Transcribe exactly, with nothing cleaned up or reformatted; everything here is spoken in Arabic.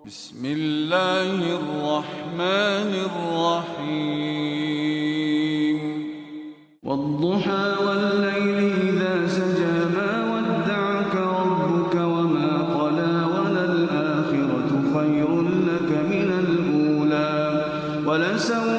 بسم الله الرحمن الرحيم والضحى والليل إذا سجى ما ودعك ربك وما قلى وللآخرة خير لك من الأولى ولسوف